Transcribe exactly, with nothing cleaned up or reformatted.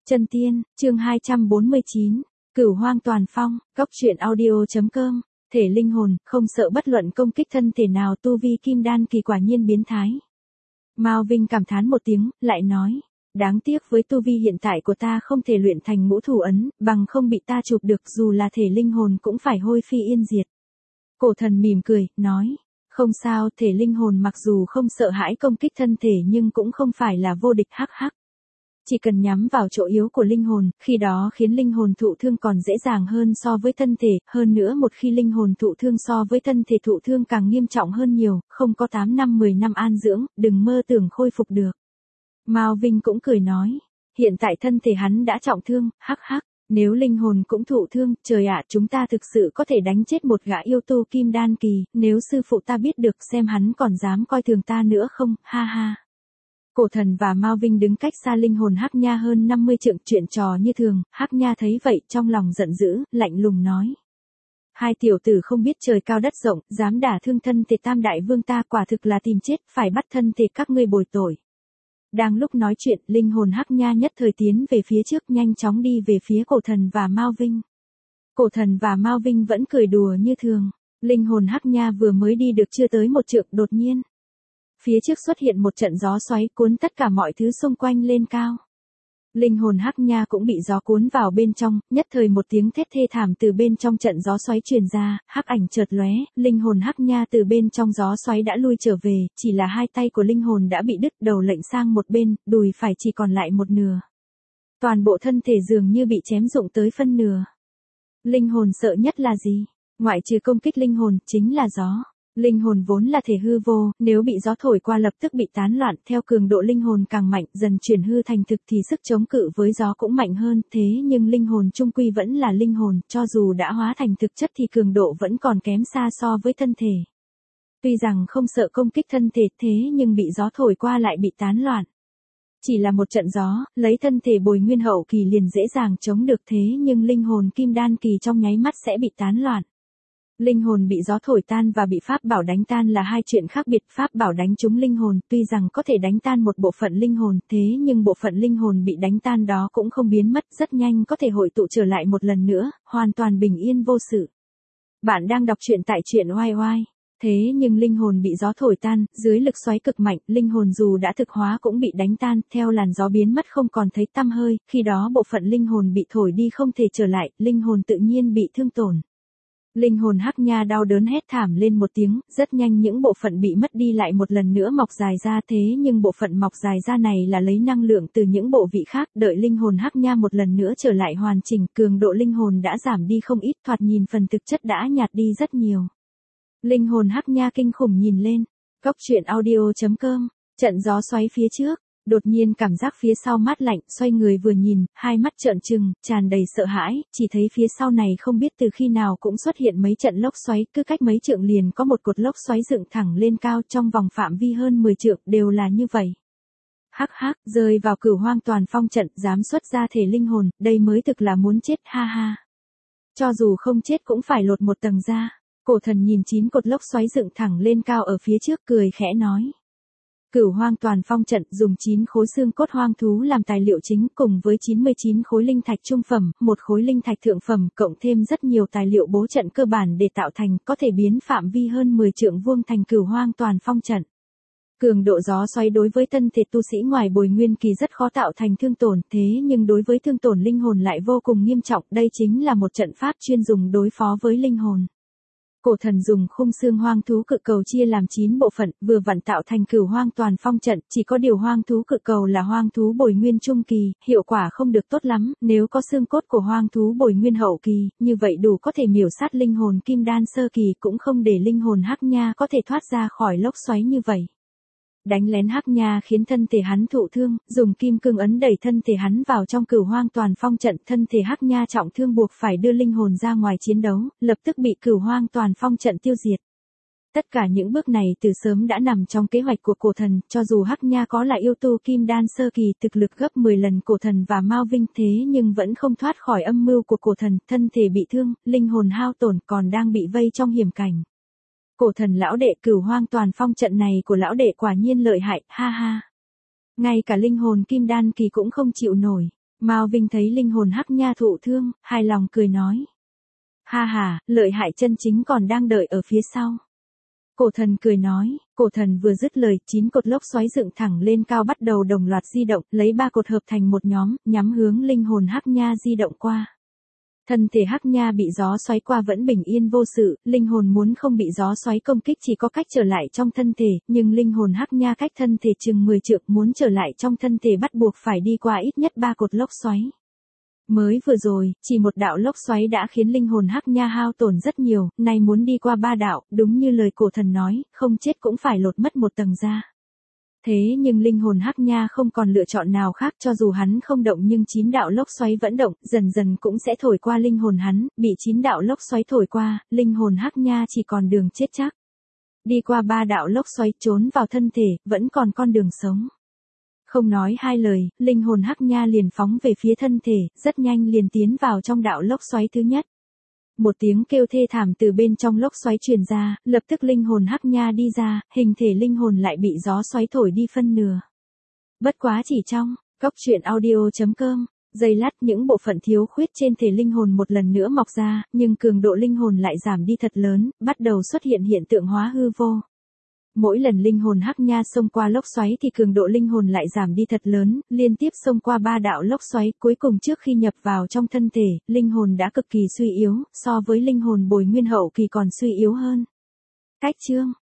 Chân tiên, chương hai trăm bốn mươi chín, Cửu Hoang Toàn Phong, Cốc truyện audio.com, thể linh hồn, không sợ bất luận công kích thân thể nào, tu vi kim đan kỳ quả nhiên biến thái. Mao Vinh cảm thán một tiếng, lại nói, đáng tiếc với tu vi hiện tại của ta không thể luyện thành ngũ thủ ấn, bằng không bị ta chụp được dù là thể linh hồn cũng phải hôi phi yên diệt. Cổ thần mỉm cười, nói, không sao, thể linh hồn mặc dù không sợ hãi công kích thân thể nhưng cũng không phải là vô địch hắc hắc. Chỉ cần nhắm vào chỗ yếu của linh hồn, khi đó khiến linh hồn thụ thương còn dễ dàng hơn so với thân thể, hơn nữa một khi linh hồn thụ thương so với thân thể thụ thương càng nghiêm trọng hơn nhiều, không có tám năm mười năm an dưỡng, đừng mơ tưởng khôi phục được. Mao Vinh cũng cười nói, hiện tại thân thể hắn đã trọng thương, hắc hắc, nếu linh hồn cũng thụ thương, trời ạ, chúng ta thực sự có thể đánh chết một gã yêu tu kim đan kỳ, nếu sư phụ ta biết được xem hắn còn dám coi thường ta nữa không, ha ha. Cổ thần và Mao Vinh đứng cách xa linh hồn Hắc Nha hơn năm mươi trượng, chuyện trò như thường, Hắc Nha thấy vậy trong lòng giận dữ, lạnh lùng nói. Hai tiểu tử không biết trời cao đất rộng, dám đả thương thân thể tam đại vương ta, quả thực là tìm chết, phải bắt thân thể các ngươi bồi tội. Đang lúc nói chuyện, linh hồn Hắc Nha nhất thời tiến về phía trước, nhanh chóng đi về phía cổ thần và Mao Vinh. Cổ thần và Mao Vinh vẫn cười đùa như thường, linh hồn Hắc Nha vừa mới đi được chưa tới một trượng, đột nhiên phía trước xuất hiện một trận gió xoáy cuốn tất cả mọi thứ xung quanh lên cao. Linh hồn Hắc Nha cũng bị gió cuốn vào bên trong, nhất thời một tiếng thét thê thảm từ bên trong trận gió xoáy truyền ra, hắc ảnh chợt lóe, linh hồn Hắc Nha từ bên trong gió xoáy đã lui trở về, chỉ là hai tay của linh hồn đã bị đứt, đầu lệch sang một bên, đùi phải chỉ còn lại một nửa. Toàn bộ thân thể dường như bị chém rụng tới phân nửa. Linh hồn sợ nhất là gì? Ngoại trừ công kích linh hồn, chính là gió. Linh hồn vốn là thể hư vô, nếu bị gió thổi qua lập tức bị tán loạn, theo cường độ linh hồn càng mạnh, dần chuyển hư thành thực thì sức chống cự với gió cũng mạnh hơn, thế nhưng linh hồn chung quy vẫn là linh hồn, cho dù đã hóa thành thực chất thì cường độ vẫn còn kém xa so với thân thể. Tuy rằng không sợ công kích thân thể thế nhưng bị gió thổi qua lại bị tán loạn. Chỉ là một trận gió, lấy thân thể bồi nguyên hậu kỳ liền dễ dàng chống được, thế nhưng linh hồn kim đan kỳ trong nháy mắt sẽ bị tán loạn. Linh hồn bị gió thổi tan và bị pháp bảo đánh tan là hai chuyện khác biệt, pháp bảo đánh trúng linh hồn, tuy rằng có thể đánh tan một bộ phận linh hồn, thế nhưng bộ phận linh hồn bị đánh tan đó cũng không biến mất, rất nhanh có thể hội tụ trở lại một lần nữa, hoàn toàn bình yên vô sự. Bạn đang đọc truyện tại truyện oai oai. Thế nhưng linh hồn bị gió thổi tan, dưới lực xoáy cực mạnh, linh hồn dù đã thực hóa cũng bị đánh tan, theo làn gió biến mất không còn thấy tăm hơi, khi đó bộ phận linh hồn bị thổi đi không thể trở lại, linh hồn tự nhiên bị thương tổn. Linh hồn Hắc Nha đau đớn hét thảm lên một tiếng, rất nhanh những bộ phận bị mất đi lại một lần nữa mọc dài ra, thế nhưng bộ phận mọc dài ra này là lấy năng lượng từ những bộ vị khác, đợi linh hồn Hắc Nha một lần nữa trở lại hoàn chỉnh, cường độ linh hồn đã giảm đi không ít, thoạt nhìn phần thực chất đã nhạt đi rất nhiều. Linh hồn Hắc Nha kinh khủng nhìn lên, Cốc truyện audio.com, trận gió xoáy phía trước. Đột nhiên cảm giác phía sau mát lạnh, xoay người vừa nhìn, hai mắt trợn trừng, tràn đầy sợ hãi, chỉ thấy phía sau này không biết từ khi nào cũng xuất hiện mấy trận lốc xoáy, cứ cách mấy trượng liền có một cột lốc xoáy dựng thẳng lên cao, trong vòng phạm vi hơn mười trượng, đều là như vậy. Hắc hắc, rơi vào Cửu Hoang Toàn Phong trận, dám xuất ra thể linh hồn, đây mới thực là muốn chết, ha ha. Cho dù không chết cũng phải lột một tầng ra. Cổ thần nhìn chín cột lốc xoáy dựng thẳng lên cao ở phía trước, cười khẽ nói. Cửu Hoang Toàn Phong trận dùng chín khối xương cốt hoang thú làm tài liệu chính, cùng với chín mươi chín khối linh thạch trung phẩm, một khối linh thạch thượng phẩm, cộng thêm rất nhiều tài liệu bố trận cơ bản để tạo thành, có thể biến phạm vi hơn mười trượng vuông thành Cửu Hoang Toàn Phong trận. Cường độ gió xoáy đối với thân thể tu sĩ ngoài bồi nguyên kỳ rất khó tạo thành thương tổn, thế nhưng đối với thương tổn linh hồn lại vô cùng nghiêm trọng, đây chính là một trận pháp chuyên dùng đối phó với linh hồn. Cổ thần dùng khung xương hoang thú cự cầu chia làm chín bộ phận, vừa vặn tạo thành Cửu Hoang Toàn Phong trận, chỉ có điều hoang thú cự cầu là hoang thú bồi nguyên trung kỳ, hiệu quả không được tốt lắm, nếu có xương cốt của hoang thú bồi nguyên hậu kỳ, như vậy đủ có thể miểu sát linh hồn kim đan sơ kỳ, cũng không để linh hồn Hắc Nha có thể thoát ra khỏi lốc xoáy như vậy. Đánh lén Hắc Nha khiến thân thể hắn thụ thương, dùng kim cương ấn đẩy thân thể hắn vào trong Cửu Hoang Toàn Phong trận, thân thể Hắc Nha trọng thương buộc phải đưa linh hồn ra ngoài chiến đấu, lập tức bị Cửu Hoang Toàn Phong trận tiêu diệt. Tất cả những bước này từ sớm đã nằm trong kế hoạch của cổ thần, cho dù Hắc Nha có là yêu tu kim đan sơ kỳ, thực lực gấp mười lần cổ thần và Mao Vinh, thế nhưng vẫn không thoát khỏi âm mưu của cổ thần, thân thể bị thương, linh hồn hao tổn, còn đang bị vây trong hiểm cảnh. Cổ thần lão đệ, Cửu Hoang Toàn Phong trận này của lão đệ quả nhiên lợi hại, ha ha. Ngay cả linh hồn kim đan kỳ cũng không chịu nổi. Mao Vinh thấy linh hồn Hắc Nha thụ thương, hài lòng cười nói. Ha ha, lợi hại chân chính còn đang đợi ở phía sau. Cổ thần cười nói, cổ thần vừa dứt lời, chín cột lốc xoáy dựng thẳng lên cao bắt đầu đồng loạt di động, lấy ba cột hợp thành một nhóm, nhắm hướng linh hồn Hắc Nha di động qua. Thân thể Hắc Nha bị gió xoáy qua vẫn bình yên vô sự, linh hồn muốn không bị gió xoáy công kích chỉ có cách trở lại trong thân thể, nhưng linh hồn Hắc Nha cách thân thể chừng mười trượng, muốn trở lại trong thân thể bắt buộc phải đi qua ít nhất ba cột lốc xoáy. Mới vừa rồi, chỉ một đạo lốc xoáy đã khiến linh hồn Hắc Nha hao tổn rất nhiều, nay muốn đi qua ba đạo, đúng như lời cổ thần nói, không chết cũng phải lột mất một tầng da. Thế nhưng linh hồn Hắc Nha không còn lựa chọn nào khác, cho dù hắn không động nhưng chín đạo lốc xoáy vẫn động, dần dần cũng sẽ thổi qua linh hồn hắn, bị chín đạo lốc xoáy thổi qua, linh hồn Hắc Nha chỉ còn đường chết chắc. Đi qua ba đạo lốc xoáy trốn vào thân thể, vẫn còn con đường sống. Không nói hai lời, linh hồn Hắc Nha liền phóng về phía thân thể, rất nhanh liền tiến vào trong đạo lốc xoáy thứ nhất. Một tiếng kêu thê thảm từ bên trong lốc xoáy truyền ra, lập tức linh hồn Hắc Nha đi ra, hình thể linh hồn lại bị gió xoáy thổi đi phân nửa. Bất quá chỉ trong, cốc truyện audio chấm com, giây lát những bộ phận thiếu khuyết trên thể linh hồn một lần nữa mọc ra, nhưng cường độ linh hồn lại giảm đi thật lớn, bắt đầu xuất hiện hiện tượng hóa hư vô. Mỗi lần linh hồn Hắc Nha xông qua lốc xoáy thì cường độ linh hồn lại giảm đi thật lớn, liên tiếp xông qua ba đạo lốc xoáy, cuối cùng trước khi nhập vào trong thân thể, linh hồn đã cực kỳ suy yếu, so với linh hồn Bồi Nguyên hậu kỳ còn suy yếu hơn. Cách chương